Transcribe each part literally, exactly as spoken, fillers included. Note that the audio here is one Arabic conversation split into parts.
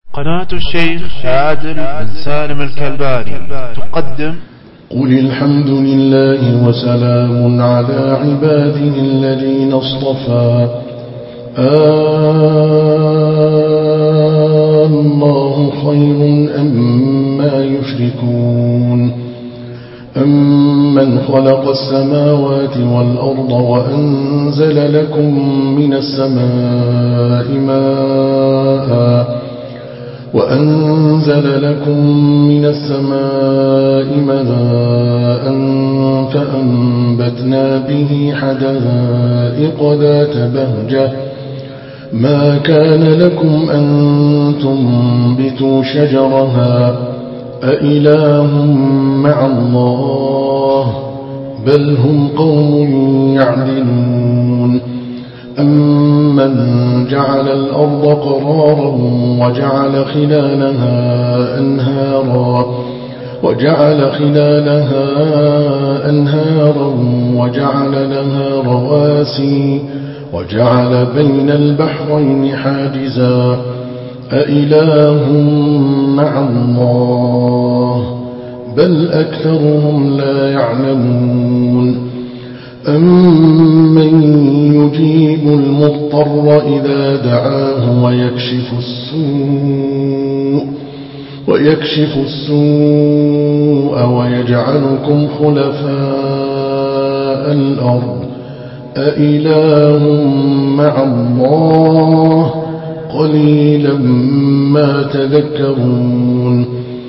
قناة الشيخ عادل بن سالم الكلباني تقدم قل الحمد لله وسلام على عباده الذين اصطفى. آه الله خير أما يشركون. أمن خلق السماوات والأرض وأنزل لكم من السماء ماء وأنزل لكم من السماء ماء فأنبتنا به حدائق ذات بهجة ما كان لكم أن تنبتوا شجرها أإله مع الله بل هم قوم يعدلون. أمن جعل الأرض قرارا وجعل خلالها أنهارا وجعل خلالها أنهارا وجعل لها رواسي وجعل بين البحرين حاجزا أإله مع الله بل أكثرهم لا يعلمون. أمن يجيب المضطر إذا دعاه ويكشف السوء ويكشف السوء ويجعلكم خلفاء الأرض أإله مع الله قليلا ما تذكرون.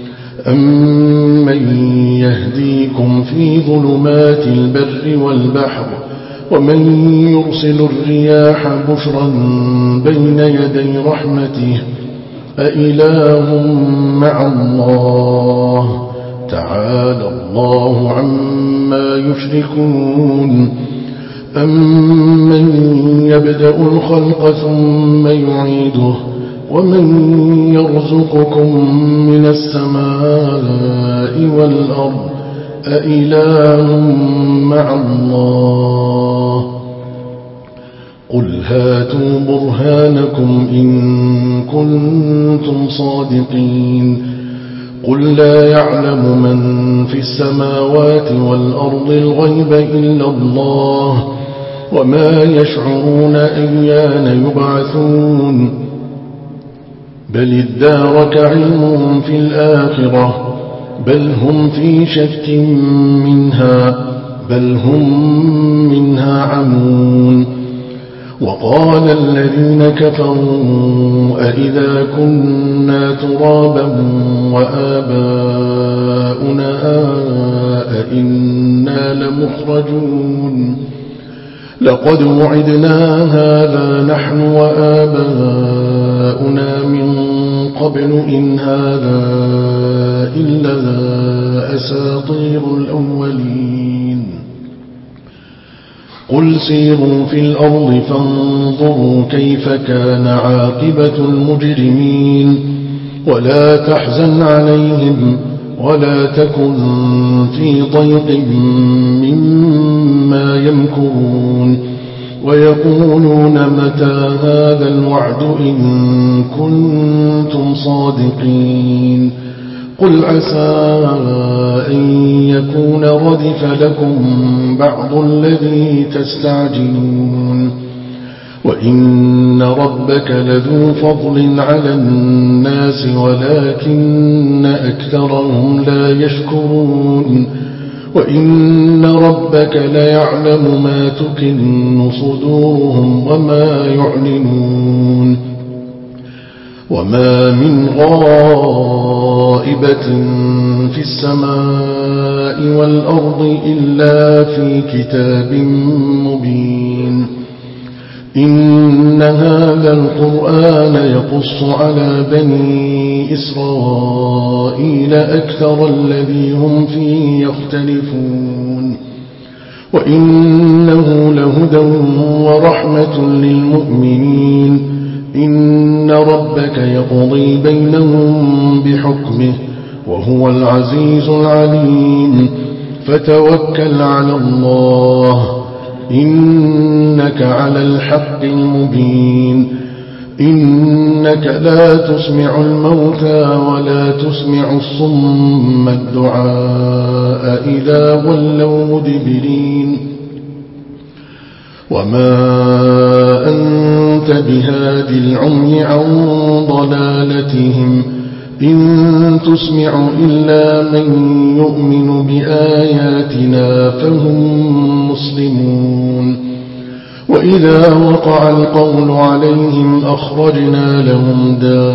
أمن يهديكم في ظلمات البر والبحر ومن يرسل الرياح بشرا بين يدي رحمته أإله مع الله تعالى الله عما يشركون. أمن يبدأ الخلق ثم يعيده ومن يرزقكم من السماء والأرض أإله مع الله قل هاتوا برهانكم إن كنتم صادقين. قل لا يعلم من في السماوات والأرض الغيب إلا الله وما يشعرون أيان يبعثون بل ادارك علمهم في الآخرة بل هم في شك منها بل هم منها عمون. وقال الذين كفروا أئذا كنا ترابا وآباؤنا أئنا لمخرجون لقد وعدنا هذا نحن وآباؤنا من قبل إن هذا إلا أساطير الأولين. قل سيروا في الأرض فانظروا كيف كان عاقبة المجرمين ولا تحزن عليهم ولا تكن في ضيق مما يمكرون ويقولون متى هذا الوعد إن كنتم صادقين. قل عسى أن يكون ردف لكم بعض الذي تستعجلون وإن ربك لذو فضل على الناس ولكن أكثرهم لا يشكرون. وإن ربك ليعلم ما تكن صدورهم وما يعلنون. وما من غائبة في السماء والأرض إلا في كتاب مبين. إن هذا القرآن يقص على بني إسرائيل أكثر الذي هم فيه يختلفون وإنه لهدى ورحمة للمؤمنين. إن ربك يقضي بينهم بحكمه وهو العزيز العليم. فتوكل على الله إنك على الحق المبين. إنك لا تسمع الموتى ولا تسمع الصم الدعاء إذا ولوا مدبرين وما أنت بهاد العمي عن ضلالتهم إن تسمع إلا من يؤمن بآياتنا فهم مسلمون وإذا وقع القول عليهم أخرجنا لهم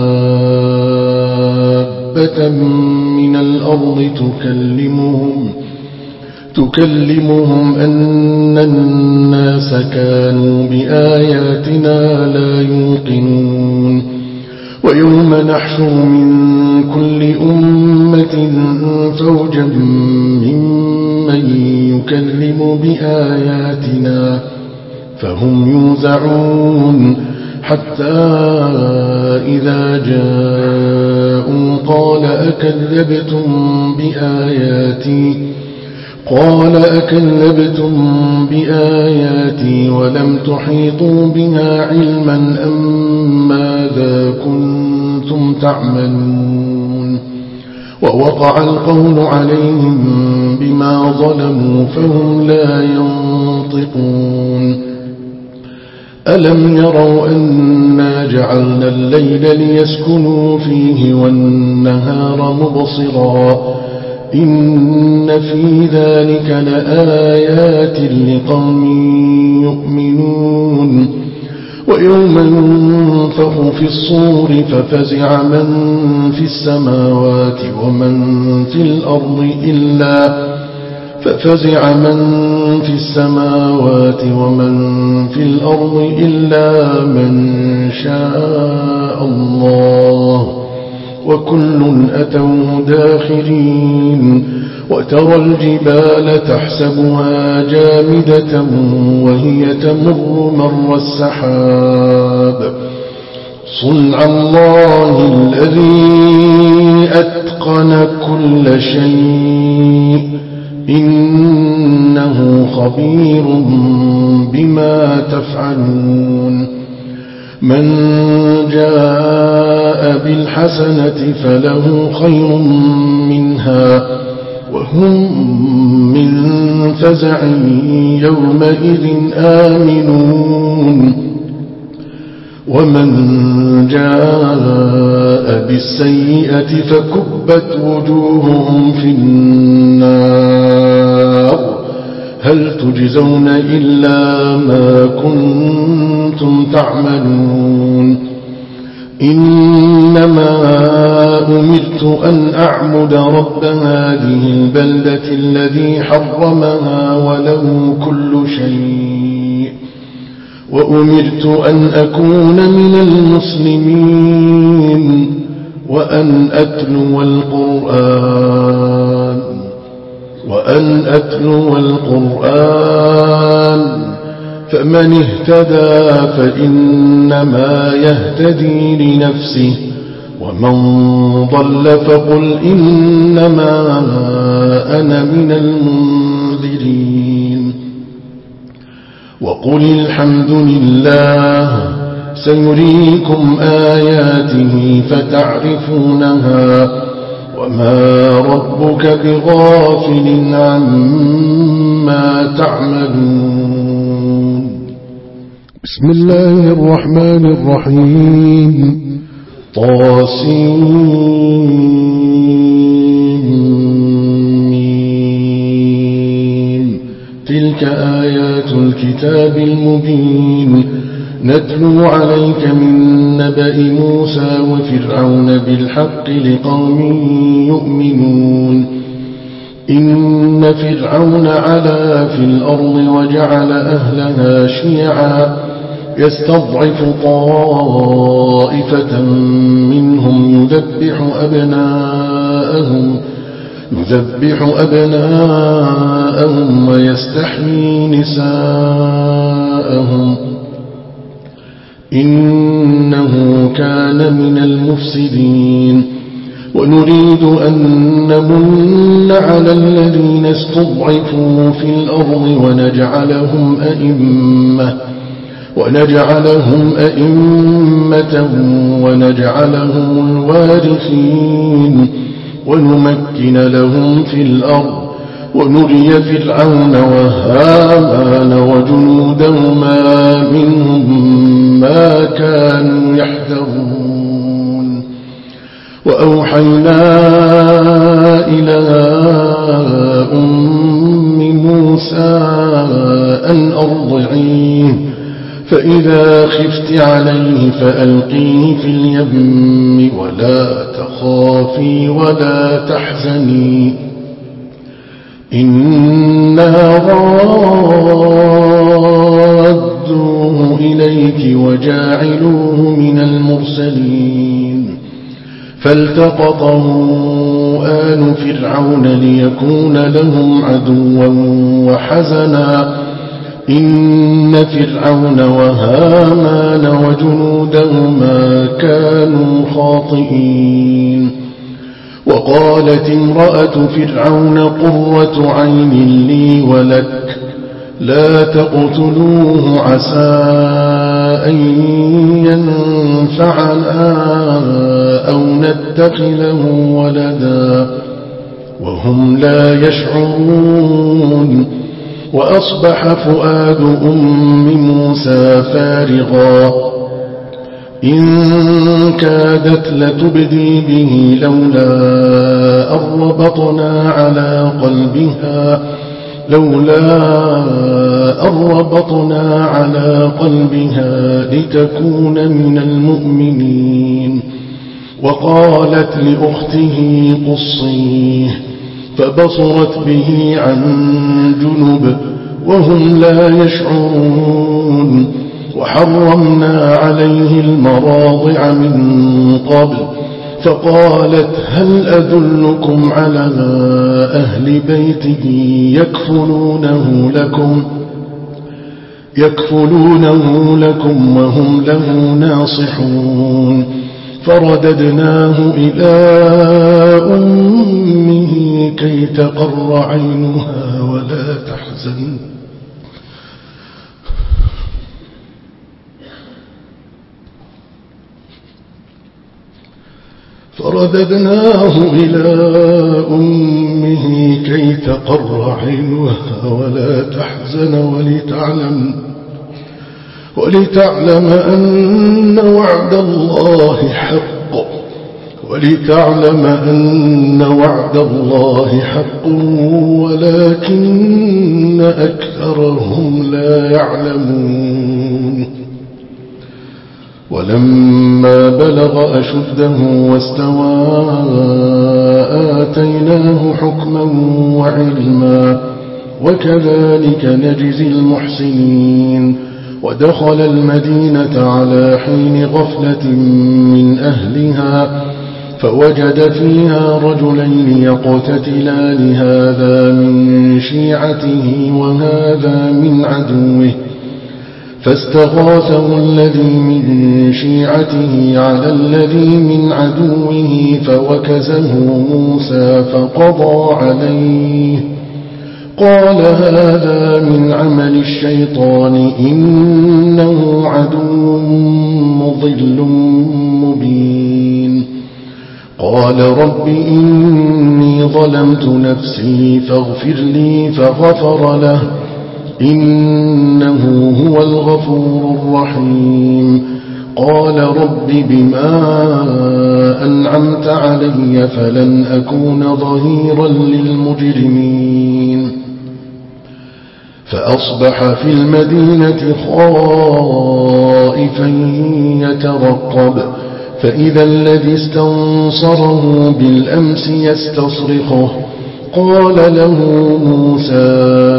دابة من الأرض تكلمهم تكلمهم أن الناس كانوا بآياتنا لا يوقنون ويوم نحشر من كل أمة فوجا ممن يكلم بآياتنا فهم يوزعون حتى إذا جاءوا قال أكذبتم بآياتي قال أكذبتم بآياتي ولم تحيطوا بها علما أم ماذا كنتم تعملون ووقع القول عليهم بما ظلموا فهم لا ينطقون ألم يروا أنا جعلنا الليل ليسكنوا فيه والنهار مبصرا إن في ذلك لآيات لقوم يؤمنون ويوم ينفخ في الصور ففزع من في السماوات ومن في الأرض إلا ففزع من في السماوات ومن في الأرض إلا من شاء الله وكل أتوه داخرين وترى الجبال تحسبها جامدة وهي تمر مر السحاب صنع الله الذي أتقن كل شيء إنه خبير بما تفعلون من جاء بالحسنة فله خير منها وهم من فزع يومئذ آمنون ومن جاء بالسيئة فكبت وجوههم في النار هل تجزون إلا ما كنتم تعملون إنما أمرت أن أعبد رب هذه البلدة الذي حرمها وله كل شيء وأمرت أن أكون من المسلمين وأن أتلو القرآن وأن أتلو القرآن فمن اهتدى فإنما يهتدي لنفسه ومن ضل فقل إنما أنا من المنذرين وقل الحمد لله سيريكم آياته فتعرفونها وما ربك بغافل عما تعملون بسم الله الرحمن الرحيم طاسين تلك آيات الكتاب المبين نتلو عليك من نبأ موسى وفرعون بالحق لقوم يؤمنون إن فرعون علا في الأرض وجعل أهلها شيعا يستضعف طائفة منهم يذبح أبناءهم يذبح أبناءهم ويستحيي نساءهم إنه كان من المفسدين ونريد أن نمن على الذين استضعفوا في الأرض ونجعلهم أئمة ونجعلهم أئمة ونجعلهم الوارثين ونمكن لهم في الأرض ونري فرعون وهامان وجنودهما منهم ما كانوا يحذرون وأوحينا إلى أم موسى أن أرضعيه فإذا خفت عليه فألقيه في اليم ولا تخافي ولا تحزني إنا رادوه إليك وجاعلوه من المرسلين فالتقطه آل فرعون ليكون لهم عدوا وحزنا إن فرعون وهامان وجنودهما كانوا خاطئين وقالت امرأة فرعون قرة عين لي ولك لا تقتلوه عسى أن ينفعنا أو نتخذه ولدا وهم لا يشعرون وأصبح فؤاد أم موسى فارغا إن كادت لتبدي به لولا أن ربطنا على قلبها لولا أن ربطنا على قلبها لتكون من المؤمنين وقالت لأخته قصيه فبصرت به عن جنب وهم لا يشعرون وحرمنا عليه المراضع من قبل فقالت هل أدلكم على أهل بيته يكفلونه لكم يكفلونه لكم وهم له ناصحون فرددناه إلى أمه كي تقر عينها ولا تحزن فرددناه إلى أمه كي تقر عينها ولا تحزن ولتعلم ولتعلم أن وعد الله حق ولتعلم أن وعد الله حق ولكن أكثرهم لا يعلمون ولما بلغ أشده واستوى آتيناه حكما وعلما وكذلك نجزي المحسنين ودخل المدينة على حين غفلة من أهلها فوجد فيها رجلين يقتتلان هذا من شيعته وهذا من عدوه فاستغاثه الذي من شيعته على الذي من عدوه فوكزه موسى فقضى عليه قال هذا من عمل الشيطان إنه عدو مضل مبين قال رب إني ظلمت نفسي فاغفر لي فغفر له إنه هو الغفور الرحيم قال رب بما أنعمت علي فلن أكون ظهيرا للمجرمين فأصبح في المدينة خائفا يترقب فإذا الذي استنصره بالأمس يستصرخه قال له موسى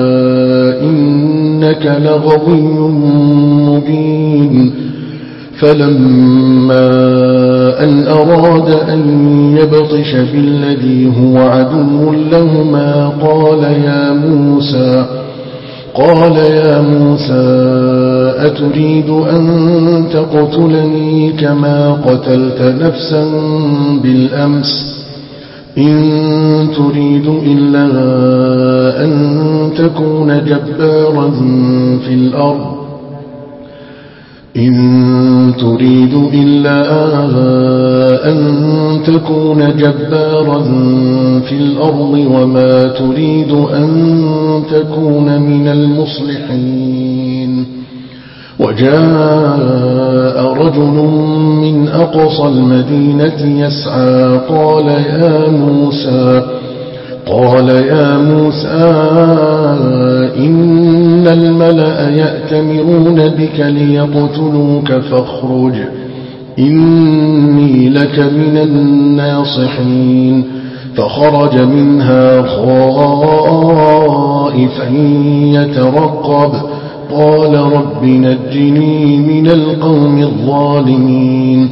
إنك لغوي مبين فلما أن أراد أن يبطش بالذي هو عدو لهما قال يا موسى قال يا موسى أتريد أن تقتلني كما قتلت نفسا بالأمس إن تريد إلا أن تكون جبارا في الأرض إن تريد إلا أن تكون جبارا في الأرض وما تريد أن تكون من المصلحين. وجاء رجل من أقصى المدينة يسعى قال يا موسى قال يا موسى إن الملأ يأتمرون بك ليقتلوك فاخرج إني لك من الناصحين. فخرج منها خائفا يترقب قال رب نجني من القوم الظالمين.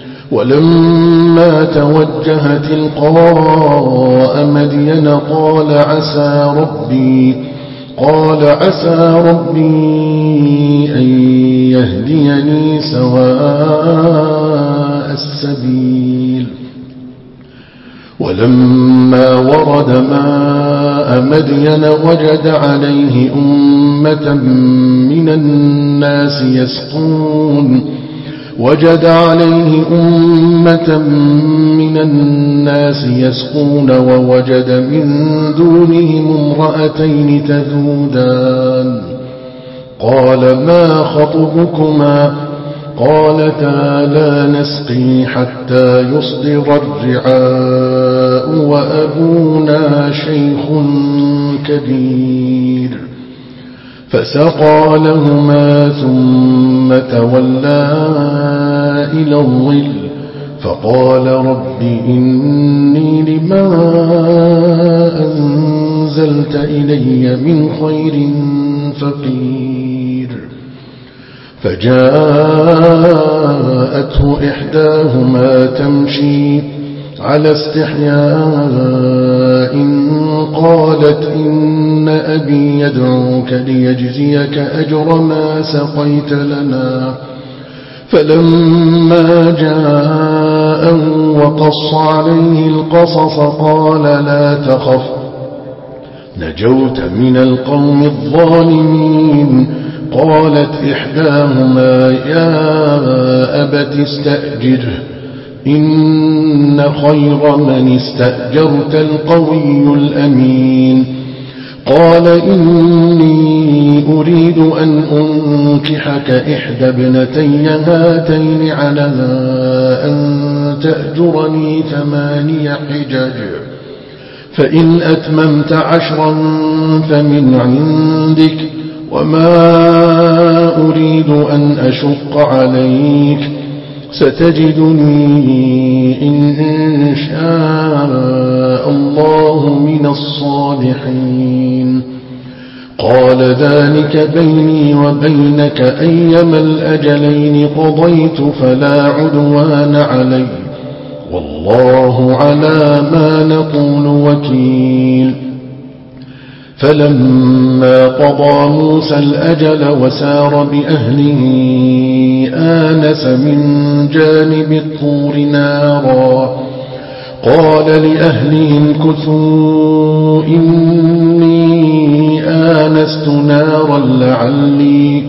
ولما توجه تلقاء مدين قال عسى ربي قال عسى ربي أن يهديني سواء السبيل. ولما ورد ماء مدين وجد عليه أمة من الناس يسقون وجد عليه أمة من الناس يسقون ووجد من دونهم امرأتين تذودان قال ما خطبكما قالتا لا نسقي حتى يصدر الرعاء وأبونا شيخ كبير. فسقى لهما ثم تولى إلى الظل فقال رب إني لما أنزلت إلي من خير فقير. فجاءته إحداهما تمشي على استحياء قالت إن أبي يدعوك ليجزيك أجر ما سقيت لنا. فلما جاء وقص عليه القصص قال لا تخف نجوت من القوم الظالمين. قالت إحداهما يا أبت استأجره إن خير من استأجرت القوي الأمين. قال إني أريد أن أنكحك إحدى ابنتي هاتين على أن تأجرني ثماني حجج فإن أتممت عشرا فمن عندك وما أريد أن أشق عليك ستجدني إن شاء الله من الصالحين. قال ذلك بيني وبينك أيما الأجلين قضيت فلا عدوان علي والله على ما نقول وكيل. فلما قضى موسى الأجل وسار بأهله آنس من جانب الطور نارا قال لأهلهم كثوا إني آنست نارا لعلي,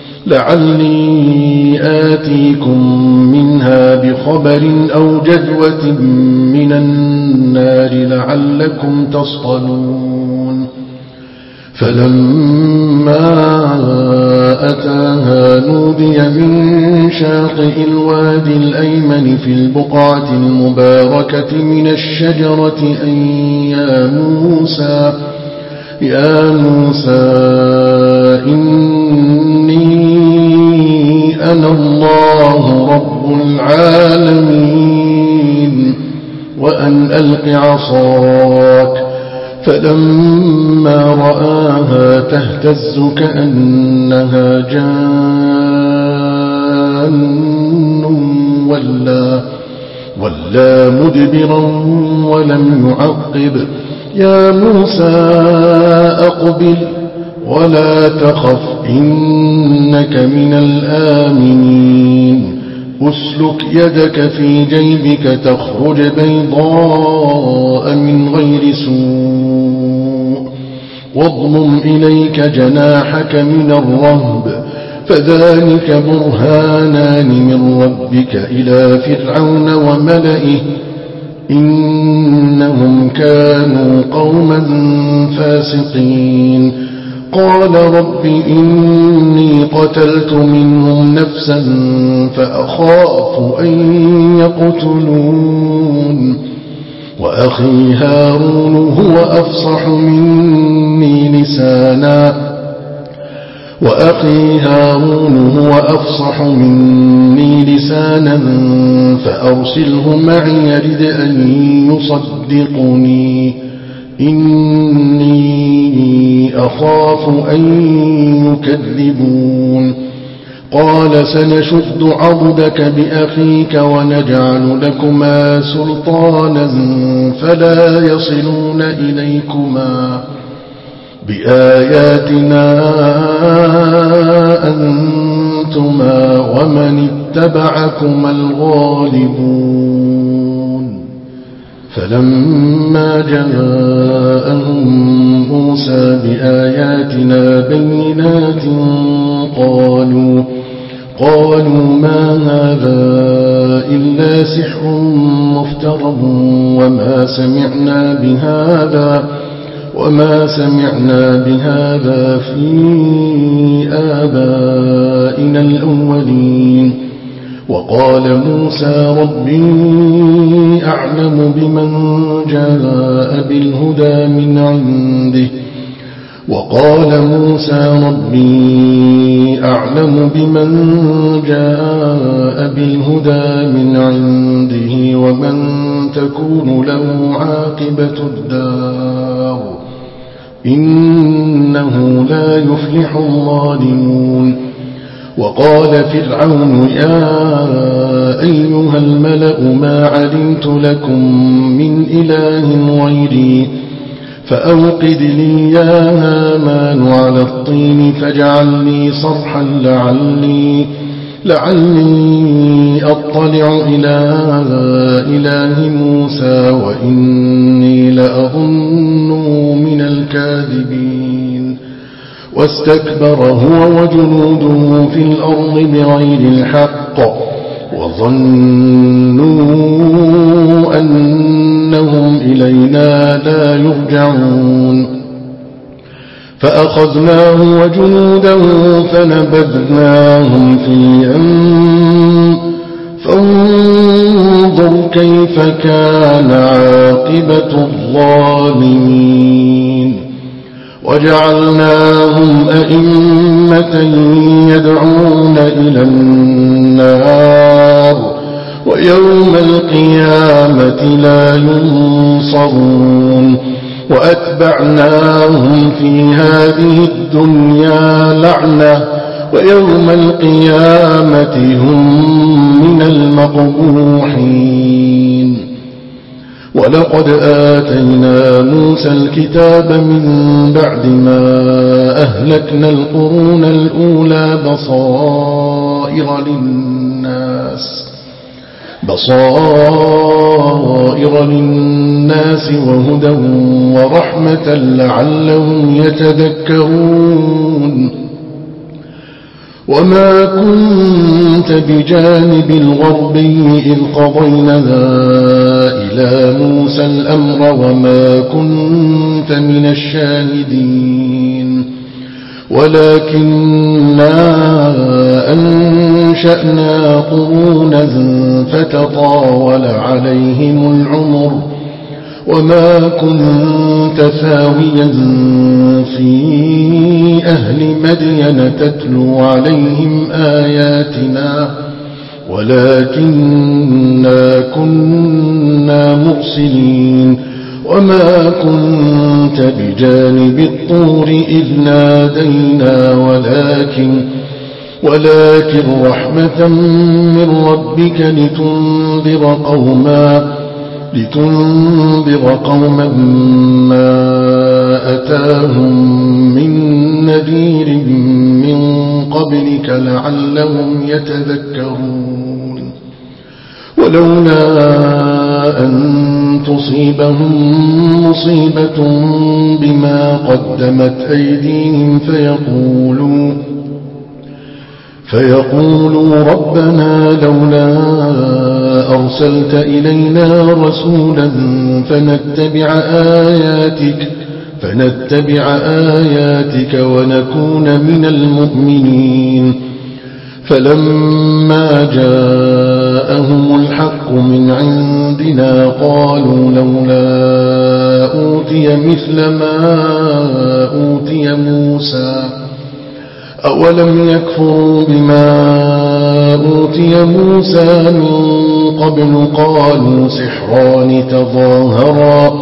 لعلي آتيكم منها بخبر أو جذوة من النار لعلكم تصطلون. فلما أتاها نودي من شاطئ الوادي الأيمن في البقعة المباركة من الشجرة أن يا موسى يا موسى إني أنا الله رب العالمين وأن ألق عصاك. فلما رآها تهتز كأنها جان ولا, ولا مدبرا ولم يعقب. يا موسى أقبل ولا تخف إنك من الآمنين. أسلك يدك في جيبك تخرج بيضاء من غير سوء واضمم إليك جناحك من الرهب فذلك برهانان من ربك إلى فرعون وملئه إنهم كانوا قوما فاسقين قال رب إني قتلت منهم نفسا فأخاف أن يقتلون وأخي هارون هو أفصح مني لسانا وأخي هارون هو أفصح مني لسانا فأرسله معي يرد أن يصدقني إني أخاف أن يكذبون قال سنشد عضدك بأخيك ونجعل لكما سلطانا فلا يصلون إليكما بآياتنا أنتما ومن اتبعكما الغالبون فلما جاءهم موسى بآياتنا بينات قالوا قالوا ما هذا إلا سحر مفتر وما سمعنا بهذا وما سمعنا بهذا في آبائنا الأولين وقال موسى ربي أعلم بمن جاء بالهدى من عنده وقال موسى ربي أعلم بمن جاء بالهدى من عنده ومن تكون له عاقبة الدار إنه لا يفلح الظالمون وقال فرعون يا أيها الملأ ما علمت لكم من إله غيري فأوقد لي يا هامان على الطين فاجعلني صرحا لعلي لعلي أطلع إلى إله موسى وإني لأظنه من الكاذبين واستكبر هو وجنوده في الأرض بغير الحق وظنوا أنهم إلينا لا يرجعون فأخذناه وجنوده فنبذناهم في اليم فانظر كيف كان عاقبة الظالمين وجعلناهم أئمة يدعون إلى النار ويوم القيامة لا ينصرون وأتبعناهم في هذه الدنيا لعنة ويوم القيامة هم من المقبوحين ولقد آتينا موسى الكتاب من بعد ما أهلكنا القرون الأولى بصائر للناس بصائر للناس وهدى ورحمة لعلهم يتذكرون وما كنت بجانب الغربي إذ قضينا إلى موسى الأمر وما كنت من الشاهدين ولكننا أنشأنا قرونا فتطاول عليهم العمر وما كنت ثاويا في أهل مدين تتلو عليهم آياتنا ولكننا كنا مرسلين وما كنت بجانب الطور إذ نادينا ولكن ولكن رحمة من ربك لتنذر قوما لتنذر قوما ما أتاهم من نذير من قبلك لعلهم يتذكرون ولولا أن تصيبهم مصيبة بما قدمت أيديهم فيقولوا فيقولوا ربنا لولا أرسلت إلينا رسولا فنتبع آياتك فنتبع آياتك ونكون من المؤمنين. فلما جاءهم الحق من عندنا قالوا لولا أوتي مثل ما أوتي موسى أولم يكفروا بما أوتي موسى من قبل قالوا سحران تظاهرا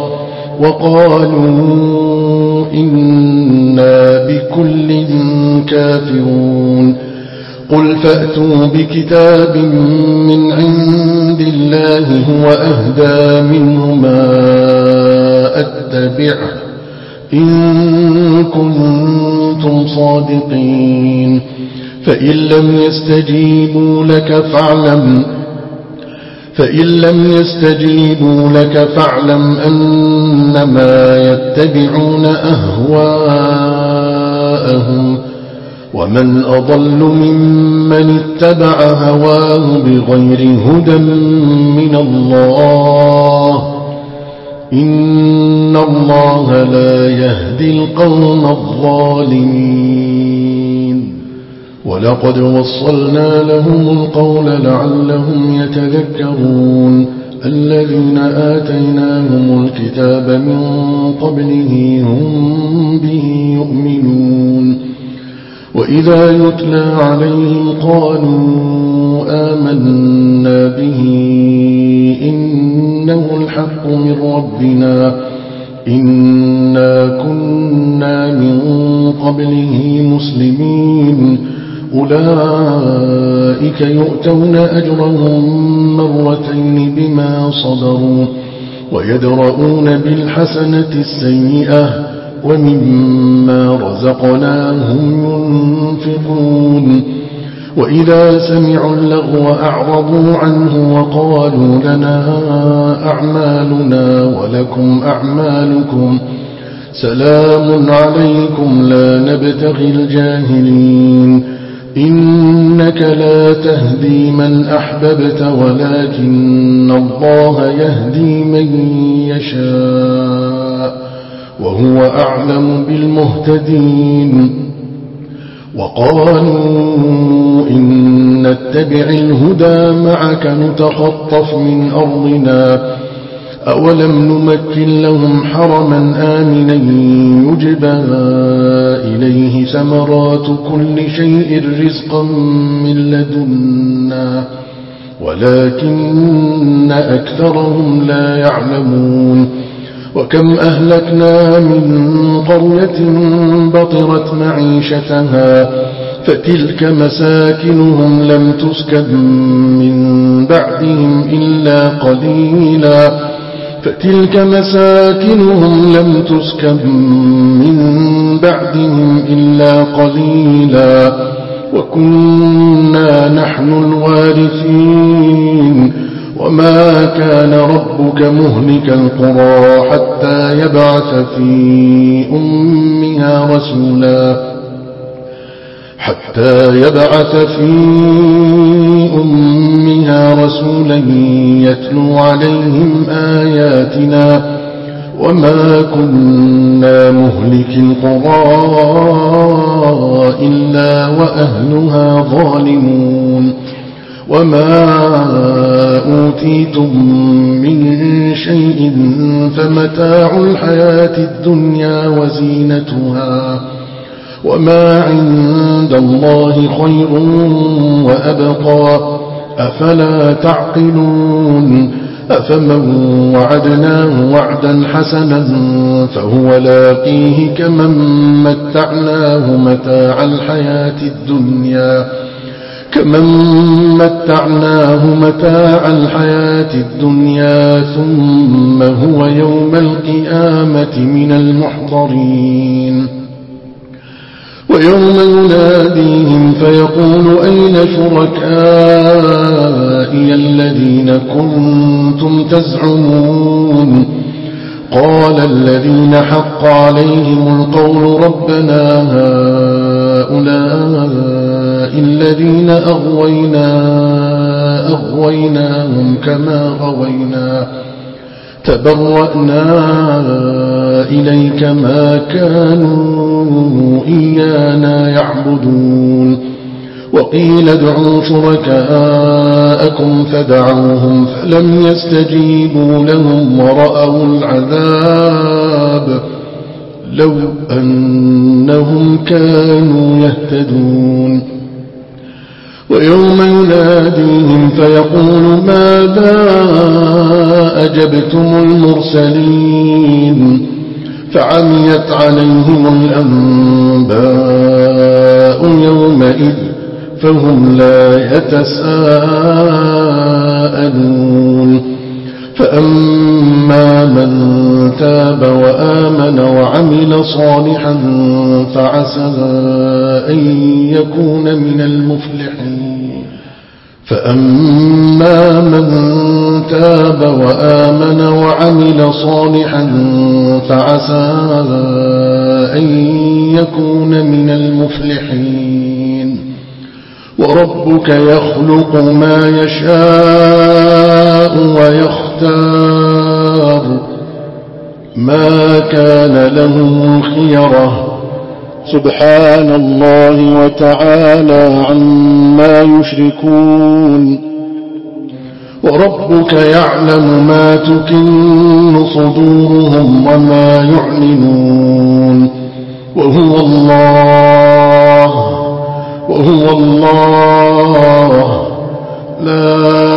وقالوا إنا بكل كافرون. قل فأتوا بكتاب من عند الله هو أهدى منه ما أتبعه إن كنتم صادقين. فإن لم يستجيبوا لك فاعلم فإن لم يستجيبوا لك فاعلم أنما يتبعون أهواءهم ومن أضل ممن اتبع هواه بغير هدى من الله إن الله لا يهدي القوم الظالمين. ولقد وصلنا لهم القول لعلهم يتذكرون. الذين آتيناهم الكتاب من قبله هم به يؤمنون. وإذا يتلى عليهم قالوا آمنا به إنه الحق من ربنا إنا كنا من قبله مسلمين. أولئك يؤتون أجرهم مرتين بما صبروا ويدرؤون بالحسنة السيئة ومما رزقناهم ينفقون. وإذا سمعوا اللغو أعرضوا عنه وقالوا لنا أعمالنا ولكم أعمالكم سلام عليكم لا نبتغي الجاهلين. إنك لا تهدي من أحببت ولكن الله يهدي من يشاء وهو أعلم بالمهتدين. وقالوا إن نتبع الهدى معك نتخطف من أرضنا أولم نمكن لهم حرما آمنا يجبى إليه ثمرات كل شيء رزقا من لدنا ولكن أكثرهم لا يعلمون. وكم أهلكنا من قرية بطرت معيشتها فتلك مساكنهم لم تسكن من بعدهم إلا قليلا فتلك مساكنهم لم تسكن من بعدهم إلا قليلا وكنا نحن الوارثين. وما كان ربك مهلك القرى حتى يبعث في أمها رسولا حتى يبعث في أمها رسولا يتلو عليهم آياتنا وما كنا مهلك القرى إلا وأهلها ظالمون. وما أوتيتم من شيء فمتاع الحياة الدنيا وزينتها وما عند الله خير وأبقى أفلا تعقلون. أفمن وعدناه وعدا حسنا فهو لاقيه كمن متعناه متاع الحياة الدنيا كمن متعناه متاع الحياة الدنيا ثم هو يوم القيامة من المحضرين. ويوم يناديهم فيقول أين شركائي الذين كنتم تزعمون قال الذين حق عليهم القول ربنا هؤلاء هؤلاء الذين أغوينا أغويناهم كما غوينا تبرأنا إليك ما كانوا إيانا يعبدون وقيل ادعوا شركاءكم فدعوهم فلم يستجيبوا لهم ورأوا العذاب لو أنهم كانوا يهتدون ويوم يناديهم فيقول ماذا أجبتم المرسلين فعميت عليهم الأنباء يومئذ فهم لا يتساءلون فأما من تاب وآمن وعمل صالحا فعسى أن يكون من المفلحين فأما من تاب وآمن وعمل صالحا فعسى أن يكون من المفلحين وربك يخلق ما يشاء ويختار ما كان له الخيرة سبحان الله وتعالى عما يشركون وربك يعلم ما تكن صدورهم وما يعلنون وهو الله وهو الله لا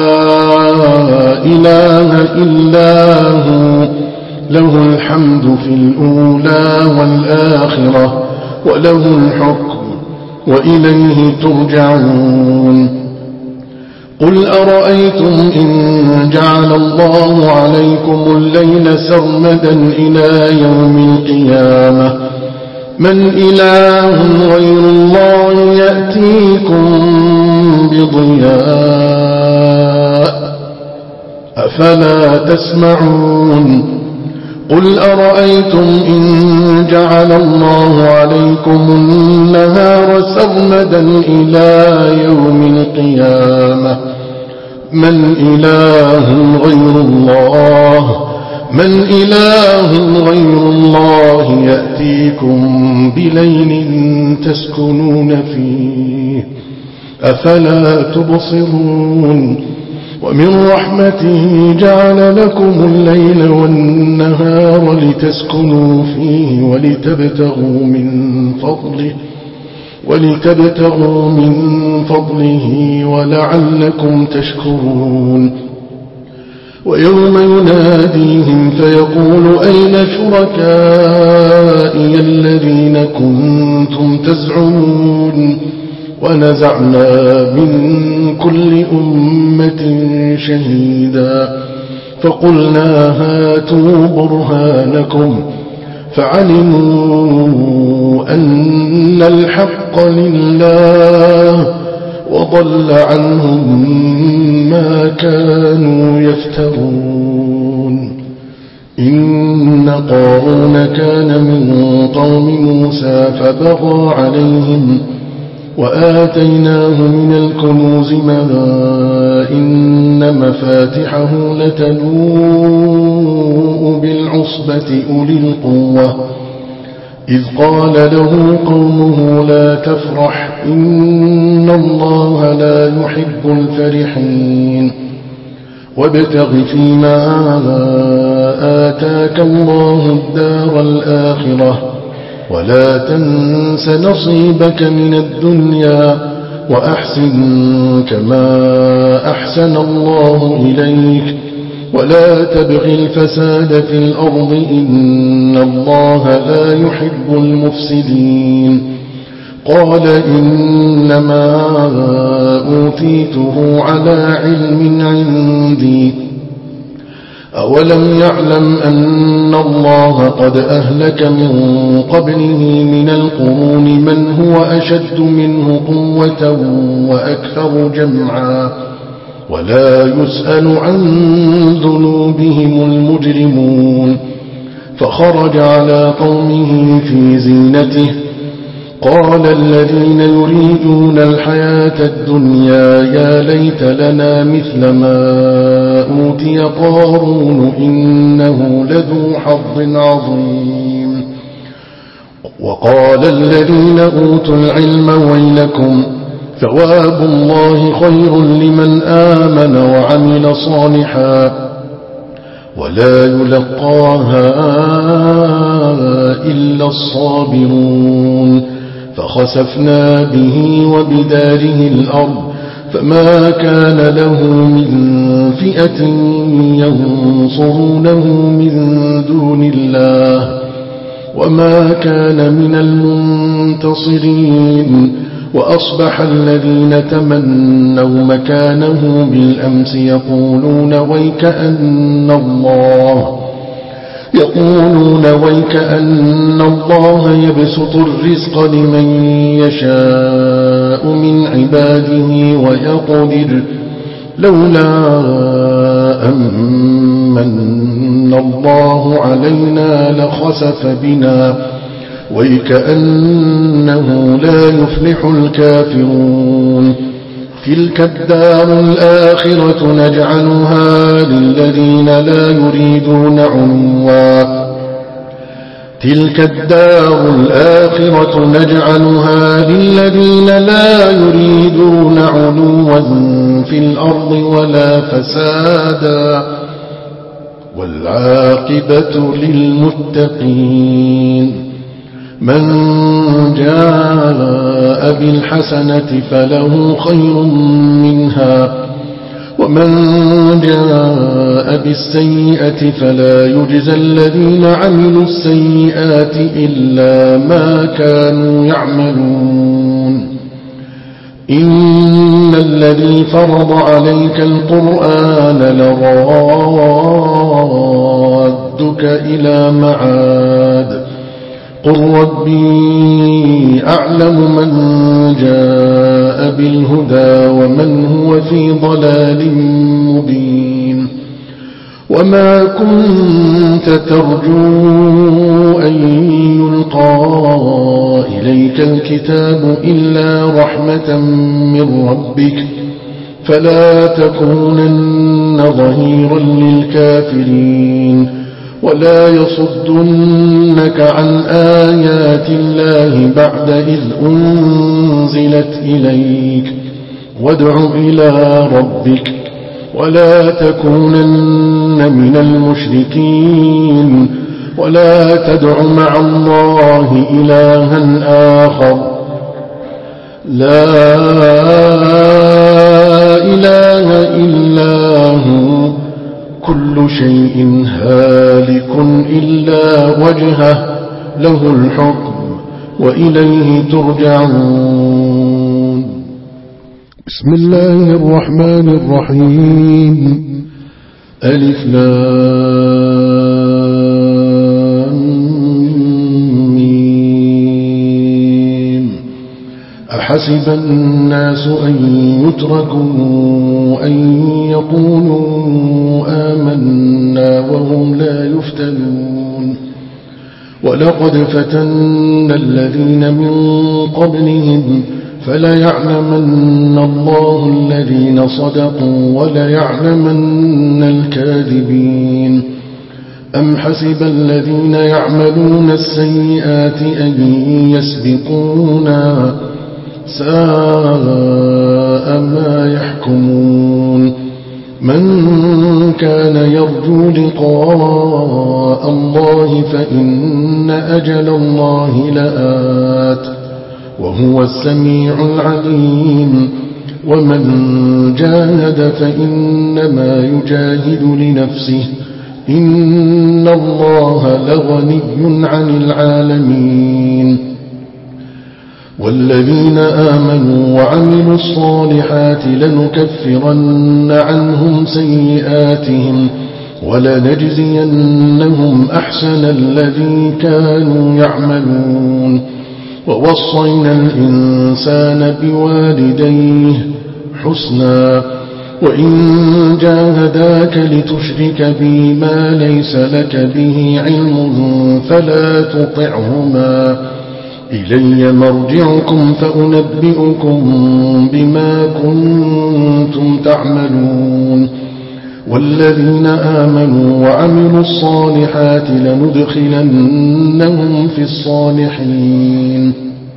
إله إلا هو له الحمد في الأولى والآخرة وله الحكم وإليه ترجعون قل أرأيتم إن جعل الله عليكم الليل سرمدا إلى يوم القيامة من إله غير الله يأتيكم بضياء أفلا تسمعون قل أرأيتم إن جعل الله عليكم النهار سرمدا إلى يوم القيامة من إله غير الله من إله غير الله يأتيكم بليل تسكنون فيه أفلا تبصرون ومن رحمته جعل لكم الليل والنهار لتسكنوا فيه ولتبتغوا من فضله ولتبتغوا من فضله ولعلكم تشكرون ويوم يناديهم فيقول أين شركائي الذين كنتم تزعمون ونزعنا من كل أمة شهيدا فقلنا هاتوا برهانكم فعلموا أن الحق لله وضل عنهم ما كانوا يفترون إن قارون كان من قوم موسى فبغى عليهم وآتيناه من الكنوز ما إن مفاتحه لتنوء بالعصبة أولي القوة إذ قال له قومه لا تفرح إن الله لا يحب الفرحين وابتغ فيما آتاك الله الدار الآخرة ولا تنس نصيبك من الدنيا وأحسن كما أحسن الله إليك ولا تبغ الفساد في الأرض إن الله لا يحب المفسدين قال إنما أوتيته على علم عندي أولم يعلم أن الله قد أهلك من قبله من القرون من هو أشد منه قوة وأكثر جمعا ولا يسأل عن ذنوبهم المجرمون فخرج على قومه في زينته وقال الذين يريدون الحياة الدنيا يا ليت لنا مثل ما أوتي قارون إنه لذو حظ عظيم. وقال الذين أوتوا العلم ويلكم ثواب الله خير لمن آمن وعمل صالحا ولا يلقاها إلا الصابرون. فخسفنا به وبداره الأرض فما كان له من فئة ينصرونه من دون الله وما كان من المنتصرين. وأصبح الذين تمنوا مكانه بالأمس يقولون ويكأن الله يقولون ويكأن الله يبسط الرزق لمن يشاء من عباده ويقدر لولا أمن الله علينا لخسف بنا ويكأنه لا يفلح الكافرون. تلك الدار الآخرة نجعلها للذين لا يريدون علوا تلك الدار الآخرة نجعلها للذين لا يريدون علوا في الأرض ولا فسادا والعاقبة للمتقين. من جاء بالحسنة فله خير منها ومن جاء بالسيئة فلا يجزى الذين عملوا السيئات إلا ما كانوا يعملون. إن الذي فرض عليك القرآن لرادك إلى معاد قل ربي أعلم من جاء بالهدى ومن هو في ضلال مبين. وما كنت ترجو أن يلقى إليك الكتاب إلا رحمة من ربك فلا تكونن ظهيرا للكافرين ولا يصدنك عن آيات الله بعد إذ أنزلت إليك وادع إلى ربك ولا تكونن من المشركين ولا تدع مع الله إلها آخر لا إله إلا هو كل شيء هالك إلا وجهه له الحكم وإليه ترجعون. بسم الله الرحمن الرحيم. ألف لام ميم. أحسب الناس أن يتركوا أن يقولوا آمنا وهم لا يفتنون ولقد فتنا الذين من قبلهم فليعلمن الله الذين صدقوا وليعلمن الكاذبين. أم حسب الذين يعملون السيئات أن يسبقونا ساء ما يحكمون. من كان يرجو لقاء الله فإن أجل الله لآت وهو السميع العليم. ومن جاهد فإنما يجاهد لنفسه إن الله لغني عن العالمين. والذين آمنوا وعملوا الصالحات لنكفرن عنهم سيئاتهم ولنجزينهم أحسن الذي كانوا يعملون. ووصينا الإنسان بوالديه حسنا وإن جاهداك لتشرك بي ما ليس لك به علم فلا تطعهما إلي مرجعكم فأنبئكم بما كنتم تعملون والذين آمنوا وعملوا الصالحات لندخلنهم في الصالحين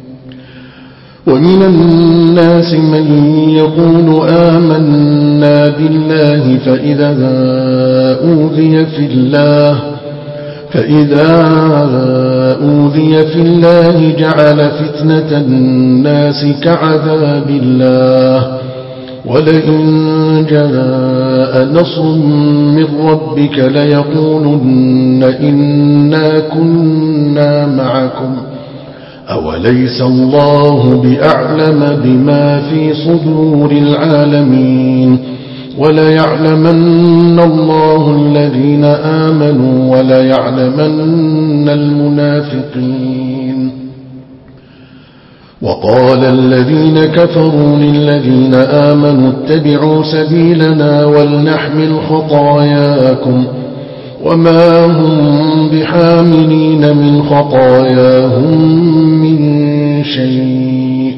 ومن الناس من يقول آمنا بالله فإذا أوذي في الله فإذا أوذي في الله جعل فتنة الناس كعذاب الله ولئن جاء نصر من ربك ليقولن إنا كنا معكم أوليس الله بأعلم بما في صدور العالمين وليعلمن الله الذين آمنوا وليعلمن المنافقين وقال الذين كفروا للذين آمنوا اتبعوا سبيلنا ولنحمل خطاياكم وما هم بحاملين من خطاياهم من شيء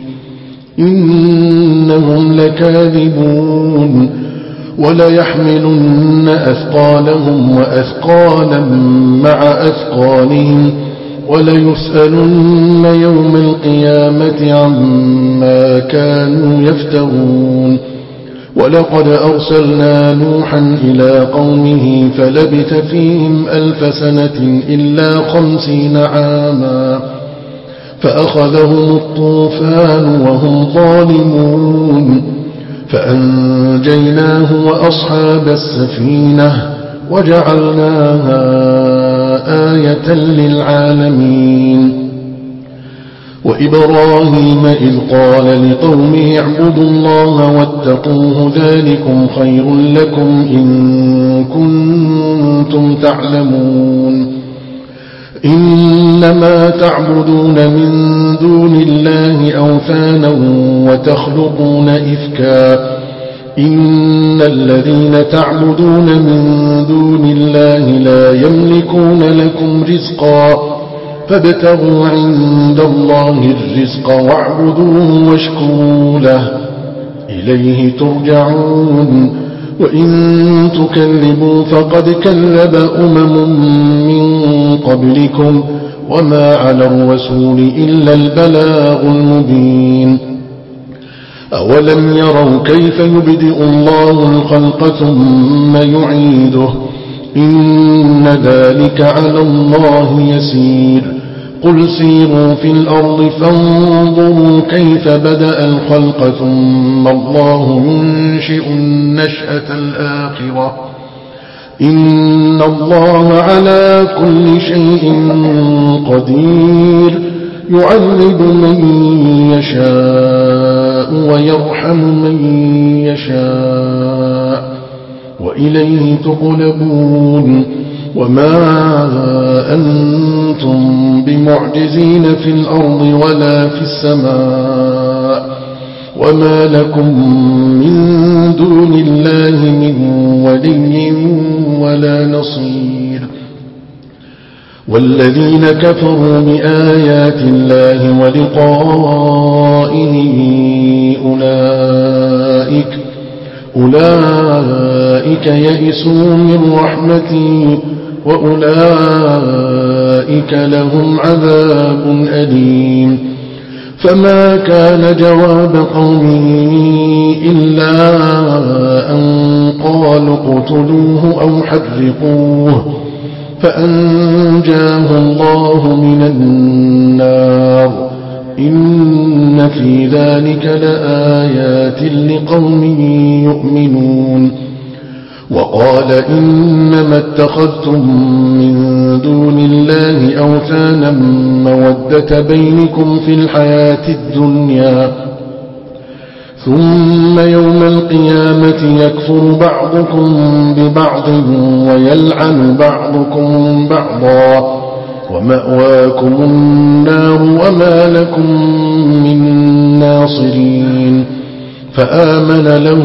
إنهم لكاذبون وليحملن أثقالهم وأثقالا مع أثقالهم وليسألن يوم القيامة عما كانوا يفترون ولقد أرسلنا نوحا إلى قومه فلبث فيهم ألف سنة إلا خمسين عاما فأخذهم الطوفان وهم ظالمون فأنجيناه وأصحاب السفينة وجعلناها آية للعالمين وإبراهيم إذ قال لقومه اعبدوا الله واتقوه ذلكم خير لكم إن كنتم تعلمون إنما تعبدون من دون الله أوثانا وتخلقون إفكا إن الذين تعبدون من دون الله لا يملكون لكم رزقا فابتغوا عند الله الرزق واعبدوه واشكروا له إليه ترجعون وإن تكذبوا فقد كذب أمم من قبلكم وما على الرسول إلا البلاغ المبين أولم يروا كيف يبدئ الله الخلق ثم يعيده إن ذلك على الله يسير قل سيروا في الأرض فانظروا كيف بدأ الخلق ثم الله ينشئ النشأة الآخرة إن الله على كل شيء قدير يعذب من يشاء ويرحم من يشاء وإليه تقلبون وما أنتم بمعجزين في الأرض ولا في السماء وما لكم من دون الله من ولي ولا نصير والذين كفروا بآيات الله ولقائه أولئك أولئك يئسوا من رحمتي وأولئك لهم عذاب أليم فما كان جواب قومه إلا أن قالوا اقتلوه أو حرقوه فأنجاه الله من النار إن في ذلك لآيات لقوم يؤمنون وقال إنما اتخذتم من دون الله أوثانا مودة بينكم في الحياة الدنيا ثم يوم القيامة يكفر بعضكم ببعض ويلعن بعضكم بعضا ومأواكم النار وما لكم من ناصرين فآمن له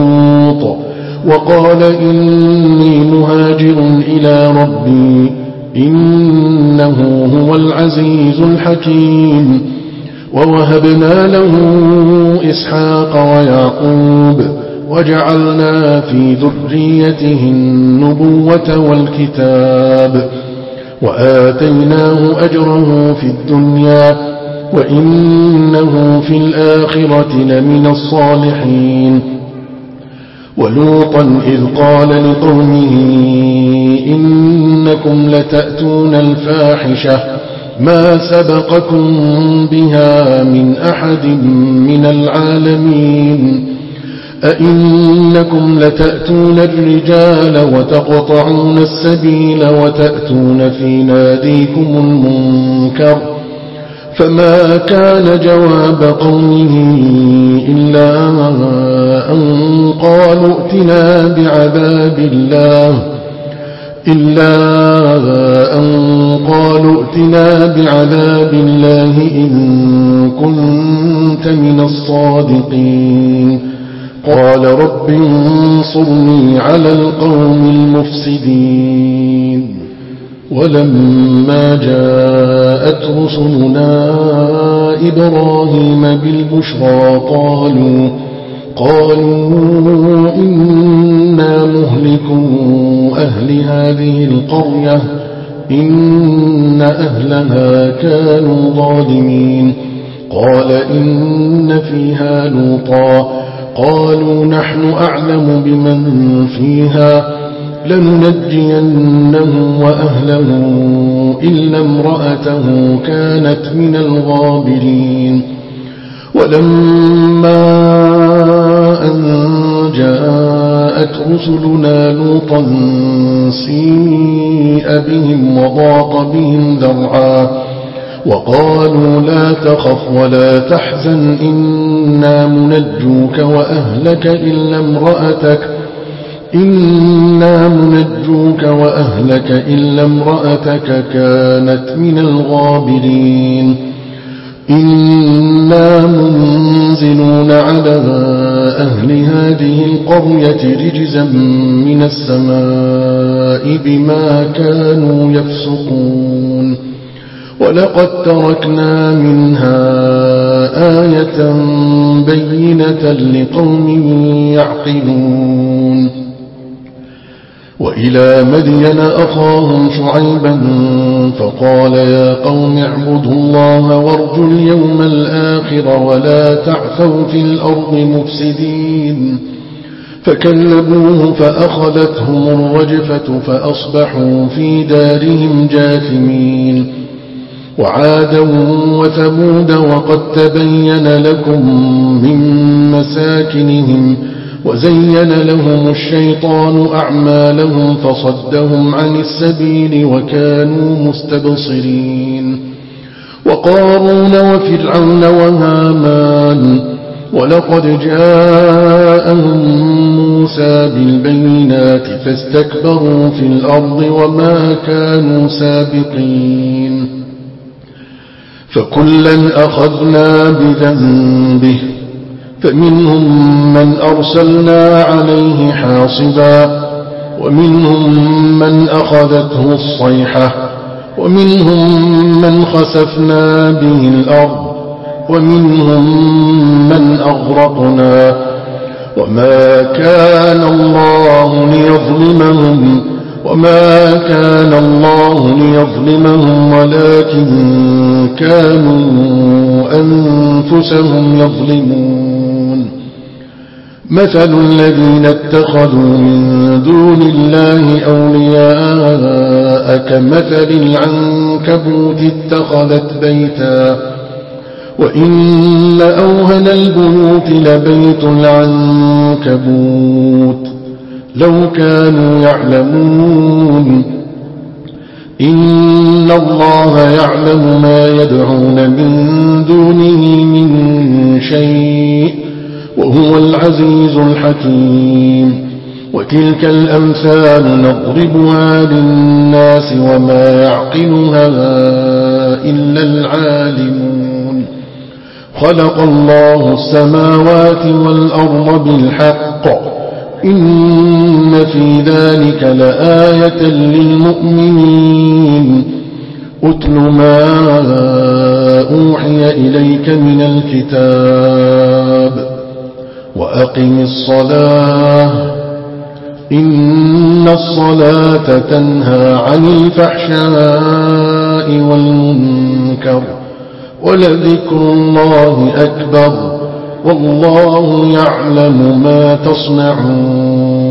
لوط وقال إني مهاجر إلى ربي إنه هو العزيز الحكيم. ووهبنا له إسحاق ويعقوب وجعلنا في ذريته النبوة والكتاب وآتيناه أجره في الدنيا وإنه في الآخرة لمن الصالحين. ولوطا إذ قال لقومه إنكم لتأتون الفاحشة ما سبقكم بها من أحد من العالمين أئنكم لتأتون الرجال وتقطعون السبيل وتأتون في ناديكم المنكر. فما كان جواب قومه إلا أن قالوا ائتنا بعذاب الله إلا أن قالوا ائتنا بعذاب الله إن كنت من الصادقين. قال رب انصرني على القوم المفسدين. ولما جاءت رسلنا إبراهيم بالبشرى قالوا قالوا إنا مهلكو أهل هذه القرية إن أهلها كانوا ظالمين. قال إن فيها لوطا قالوا نحن أعلم بمن فيها لننجينه وأهله إلا امرأته كانت من الغابرين. ولما أن جاءت رسلنا لوطا سيء بهم وضاق بهم ذرعا وقالوا لا تخف ولا تحزن إنا منجوك وأهلك إلا امرأتك إنا منجوك وأهلك إلا امرأتك كانت من الغابرين. إنا منزلون على أهل هذه القرية رجزا من السماء بما كانوا يفسقون. ولقد تركنا منها آية بينة لقوم يعقلون. وإلى مدين أخاهم شعيبا فقال يا قوم اعبدوا الله وارجوا اليوم الآخر ولا تعثوا في الأرض مفسدين. فكذبوه فأخذتهم الرجفة فأصبحوا في دارهم جاثمين. وعادا وثمود وقد تبين لكم من مساكنهم وزين لهم الشيطان أعمالهم فصدهم عن السبيل وكانوا مستبصرين. وقارون وفرعون وهامان ولقد جاءهم موسى بالبينات فاستكبروا في الأرض وما كانوا سابقين. فكلا أخذنا بذنبه فمنهم من أرسلنا عليه حاصبا ومنهم من أخذته الصيحة ومنهم من خسفنا به الأرض ومنهم من أغرقنا. وما كان الله ليظلمهم وما كان الله ليظلمهم ولكن كانوا أنفسهم يظلمون. مثل الذين اتخذوا من دون الله أولياء كمثل العنكبوت اتخذت بيتا وإن أوهن البيوت لبيت العنكبوت لو كانوا يعلمون. إن الله يعلم ما يدعون من دونه من شيء وهو العزيز الحكيم. وتلك الأمثال نضربها للناس وما يعقلها إلا العالمون. خلق الله السماوات والأرض بالحق إن في ذلك لآية للمؤمنين. أتل ما أوحي إليك من الكتاب وأقم الصلاة إن الصلاة تنهى عن الفحشاء والمنكر ولذكر الله أكبر والله يعلم ما تصنعون